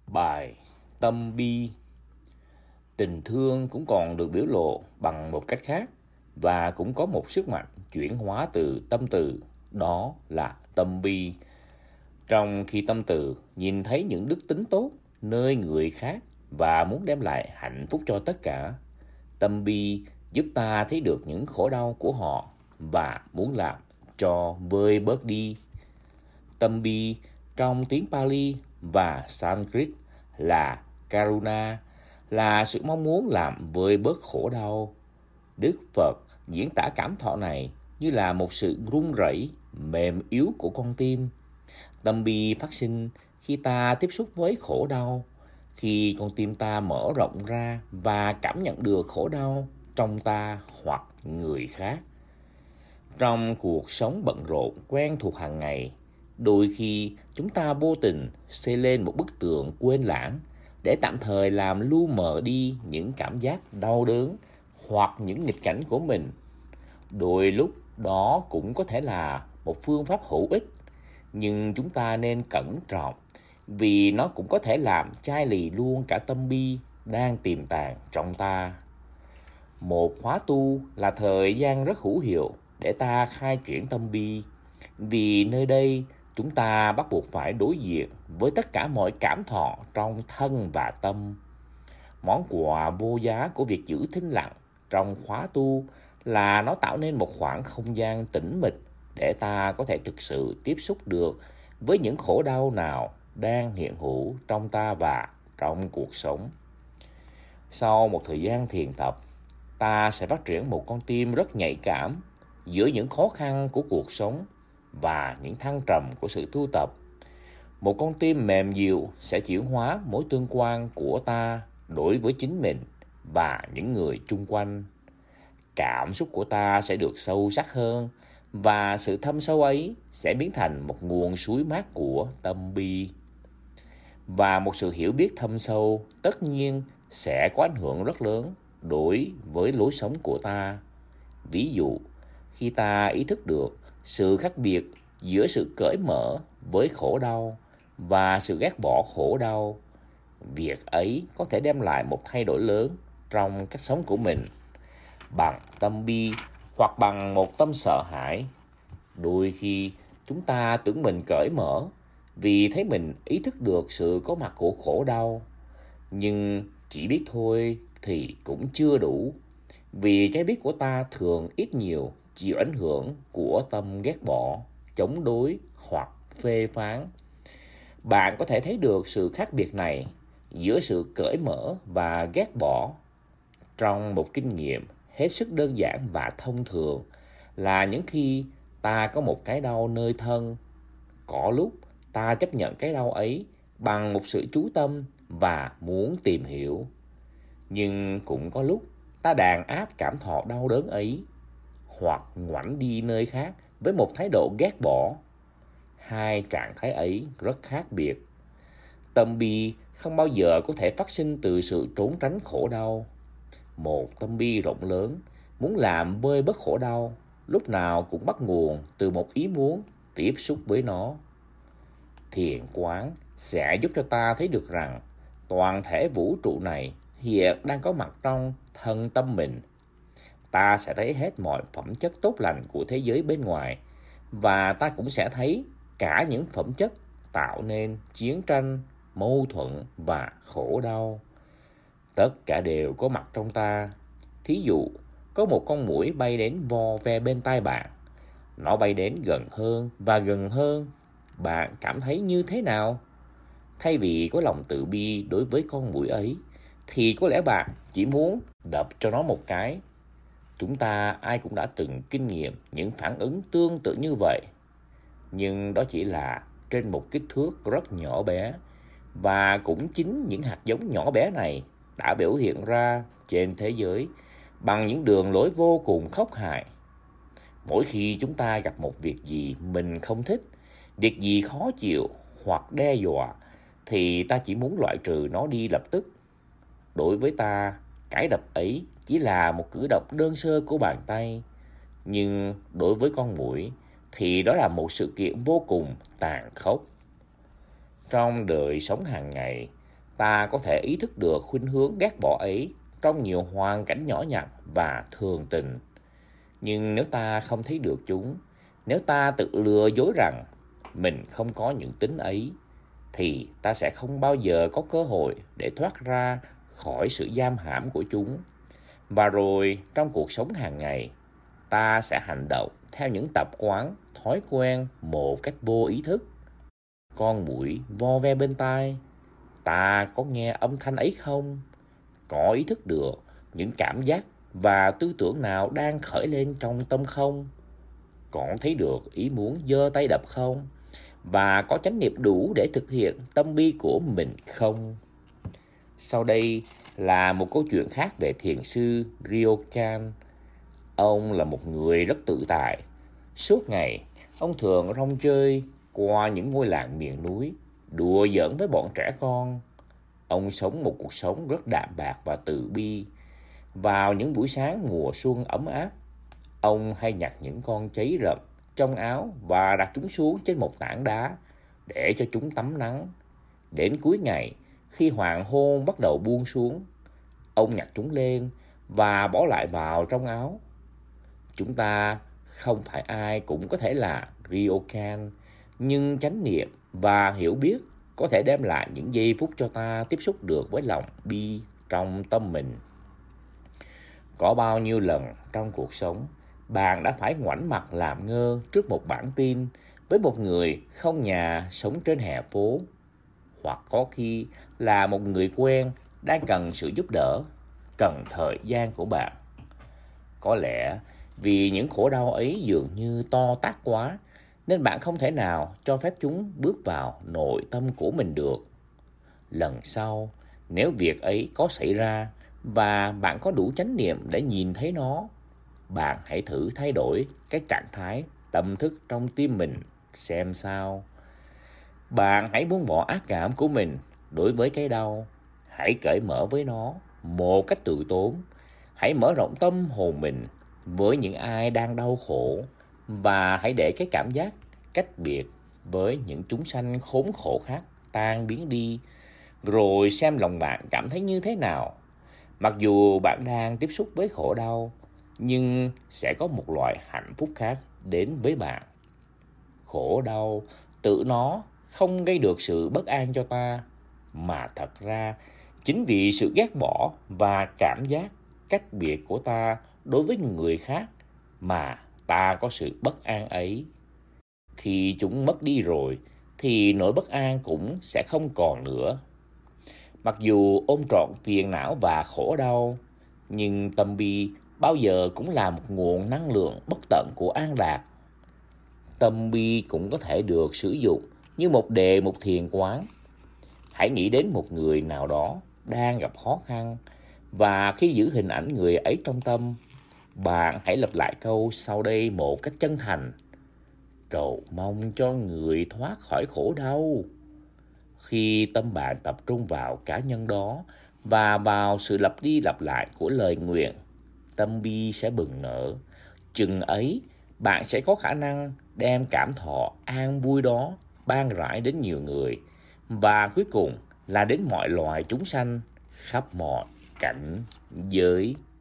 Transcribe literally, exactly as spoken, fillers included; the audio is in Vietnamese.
Bài Tâm Bi. Tình thương cũng còn được biểu lộ bằng một cách khác và cũng có một sức mạnh chuyển hóa từ tâm từ, đó là tâm bi. Trong khi tâm từ nhìn thấy những đức tính tốt nơi người khác và muốn đem lại hạnh phúc cho tất cả, tâm bi giúp ta thấy được những khổ đau của họ và muốn làm cho vơi bớt đi. Tâm bi trong tiếng Pali và Sanskrit là Karuna, là sự mong muốn làm vơi bớt khổ đau. Đức Phật diễn tả cảm thọ này như là một sự run rẩy mềm yếu của con tim. Tâm bi phát sinh khi ta tiếp xúc với khổ đau, khi con tim ta mở rộng ra và cảm nhận được khổ đau trong ta hoặc người khác. Trong cuộc sống bận rộn quen thuộc hàng ngày, đôi khi chúng ta vô tình xây lên một bức tường quên lãng để tạm thời làm lu mờ đi những cảm giác đau đớn hoặc những nghịch cảnh của mình. Đôi lúc đó cũng có thể là một phương pháp hữu ích, nhưng chúng ta nên cẩn trọng vì nó cũng có thể làm chai lì luôn cả tâm bi đang tiềm tàng trong ta. Một khóa tu là thời gian rất hữu hiệu để ta khai triển tâm bi, vì nơi đây chúng ta bắt buộc phải đối diện với tất cả mọi cảm thọ trong thân và tâm. Món quà vô giá của việc giữ thinh lặng trong khóa tu là nó tạo nên một khoảng không gian tĩnh mịch để ta có thể thực sự tiếp xúc được với những khổ đau nào đang hiện hữu trong ta và trong cuộc sống. Sau một thời gian thiền tập, ta sẽ phát triển một con tim rất nhạy cảm giữa những khó khăn của cuộc sống và những thăng trầm của sự tu tập. Một con tim mềm dịu sẽ chuyển hóa mối tương quan của ta đối với chính mình và những người chung quanh. Cảm xúc của ta sẽ được sâu sắc hơn và sự thâm sâu ấy sẽ biến thành một nguồn suối mát của tâm bi. Và một sự hiểu biết thâm sâu tất nhiên sẽ có ảnh hưởng rất lớn đối với lối sống của ta. Ví dụ, khi ta ý thức được sự khác biệt giữa sự cởi mở với khổ đau và sự ghét bỏ khổ đau, việc ấy có thể đem lại một thay đổi lớn trong cách sống của mình. Bằng tâm bi hoặc bằng một tâm sợ hãi, đôi khi chúng ta tưởng mình cởi mở vì thấy mình ý thức được sự có mặt của khổ đau. Nhưng chỉ biết thôi thì cũng chưa đủ, vì cái biết của ta thường ít nhiều chịu ảnh hưởng của tâm ghét bỏ, chống đối hoặc phê phán. Bạn có thể thấy được sự khác biệt này giữa sự cởi mở và ghét bỏ trong một kinh nghiệm hết sức đơn giản và thông thường là những khi ta có một cái đau nơi thân. Có lúc ta chấp nhận cái đau ấy bằng một sự chú tâm và muốn tìm hiểu. Nhưng cũng có lúc ta đàn áp cảm thọ đau đớn ấy hoặc ngoảnh đi nơi khác với một thái độ ghét bỏ. Hai trạng thái ấy rất khác biệt. Tâm bi không bao giờ có thể phát sinh từ sự trốn tránh khổ đau. Một tâm bi rộng lớn muốn làm vơi bớt khổ đau lúc nào cũng bắt nguồn từ một ý muốn tiếp xúc với nó. Thiền quán sẽ giúp cho ta thấy được rằng toàn thể vũ trụ này hiện đang có mặt trong thân tâm mình. Ta sẽ thấy hết mọi phẩm chất tốt lành của thế giới bên ngoài, và ta cũng sẽ thấy cả những phẩm chất tạo nên chiến tranh, mâu thuẫn và khổ đau. Tất cả đều có mặt trong ta. Thí dụ, có một con muỗi bay đến vo ve bên tai bạn. Nó bay đến gần hơn và gần hơn. Bạn cảm thấy như thế nào? Thay vì có lòng từ bi đối với con muỗi ấy, thì có lẽ bạn chỉ muốn đập cho nó một cái. Chúng ta ai cũng đã từng kinh nghiệm những phản ứng tương tự như vậy. Nhưng đó chỉ là trên một kích thước rất nhỏ bé. Và cũng chính những hạt giống nhỏ bé này đã biểu hiện ra trên thế giới bằng những đường lối vô cùng khốc hại. Mỗi khi chúng ta gặp một việc gì mình không thích, việc gì khó chịu hoặc đe dọa, thì ta chỉ muốn loại trừ nó đi lập tức. Đối với ta, cái đập ấy chỉ là một cử động đơn sơ của bàn tay. Nhưng đối với con muỗi thì đó là một sự kiện vô cùng tàn khốc. Trong đời sống hàng ngày, ta có thể ý thức được khuynh hướng ghét bỏ ấy trong nhiều hoàn cảnh nhỏ nhặt và thường tình. Nhưng nếu ta không thấy được chúng, nếu ta tự lừa dối rằng mình không có những tính ấy, thì ta sẽ không bao giờ có cơ hội để thoát ra khỏi sự giam hãm của chúng. Và rồi trong cuộc sống hàng ngày, ta sẽ hành động theo những tập quán, thói quen một cách vô ý thức. Con muỗi vo ve bên tai, ta có nghe âm thanh ấy không? Có ý thức được những cảm giác và tư tưởng nào đang khởi lên trong tâm không? Có thấy được ý muốn giơ tay đập không? Và có chánh niệm đủ để thực hiện tâm bi của mình không? Sau đây là một câu chuyện khác về thiền sư Ryokan. Ông là một người rất tự tại. Suốt ngày, ông thường rong chơi qua những ngôi làng miền núi, đùa giỡn với bọn trẻ con. Ông sống một cuộc sống rất đạm bạc và từ bi. Vào những buổi sáng mùa xuân ấm áp, ông hay nhặt những con cháy rậm trong áo và đặt chúng xuống trên một tảng đá để cho chúng tắm nắng. Đến cuối ngày, khi hoàng hôn bắt đầu buông xuống, ông nhặt chúng lên và bỏ lại vào trong áo. Chúng ta không phải ai cũng có thể là Ryokan, nhưng chánh niệm và hiểu biết có thể đem lại những giây phút cho ta tiếp xúc được với lòng bi trong tâm mình. Có bao nhiêu lần trong cuộc sống, bạn đã phải ngoảnh mặt làm ngơ trước một bản tin với một người không nhà sống trên hè phố, hoặc có khi là một người quen đang cần sự giúp đỡ, cần thời gian của bạn. Có lẽ vì những khổ đau ấy dường như to tát quá, nên bạn không thể nào cho phép chúng bước vào nội tâm của mình được. Lần sau, nếu việc ấy có xảy ra và bạn có đủ chánh niệm để nhìn thấy nó, bạn hãy thử thay đổi cái trạng thái tâm thức trong tim mình xem sao. Bạn hãy buông bỏ ác cảm của mình đối với cái đau. Hãy cởi mở với nó một cách tự tốn. Hãy mở rộng tâm hồn mình với những ai đang đau khổ, và hãy để cái cảm giác cách biệt với những chúng sanh khốn khổ khác tan biến đi, rồi xem lòng bạn cảm thấy như thế nào. Mặc dù bạn đang tiếp xúc với khổ đau, nhưng sẽ có một loại hạnh phúc khác đến với bạn. Khổ đau tự nó không gây được sự bất an cho ta, mà thật ra chính vì sự ghét bỏ và cảm giác cách biệt của ta đối với người khác mà ta có sự bất an ấy. Khi chúng mất đi rồi thì nỗi bất an cũng sẽ không còn nữa. Mặc dù ôm trọn phiền não và khổ đau, nhưng tâm bi bao giờ cũng là một nguồn năng lượng bất tận của an lạc. Tâm bi cũng có thể được sử dụng như một đề mục thiền quán. Hãy nghĩ đến một người nào đó đang gặp khó khăn, và khi giữ hình ảnh người ấy trong tâm, bạn hãy lặp lại câu sau đây một cách chân thành: cầu mong cho người thoát khỏi khổ đau. Khi tâm bạn tập trung vào cá nhân đó và vào sự lặp đi lặp lại của lời nguyện, tâm bi sẽ bừng nở. Chừng ấy, bạn sẽ có khả năng đem cảm thọ an vui đó ban rãi đến nhiều người, và cuối cùng là đến mọi loài chúng sanh khắp mọi cảnh giới.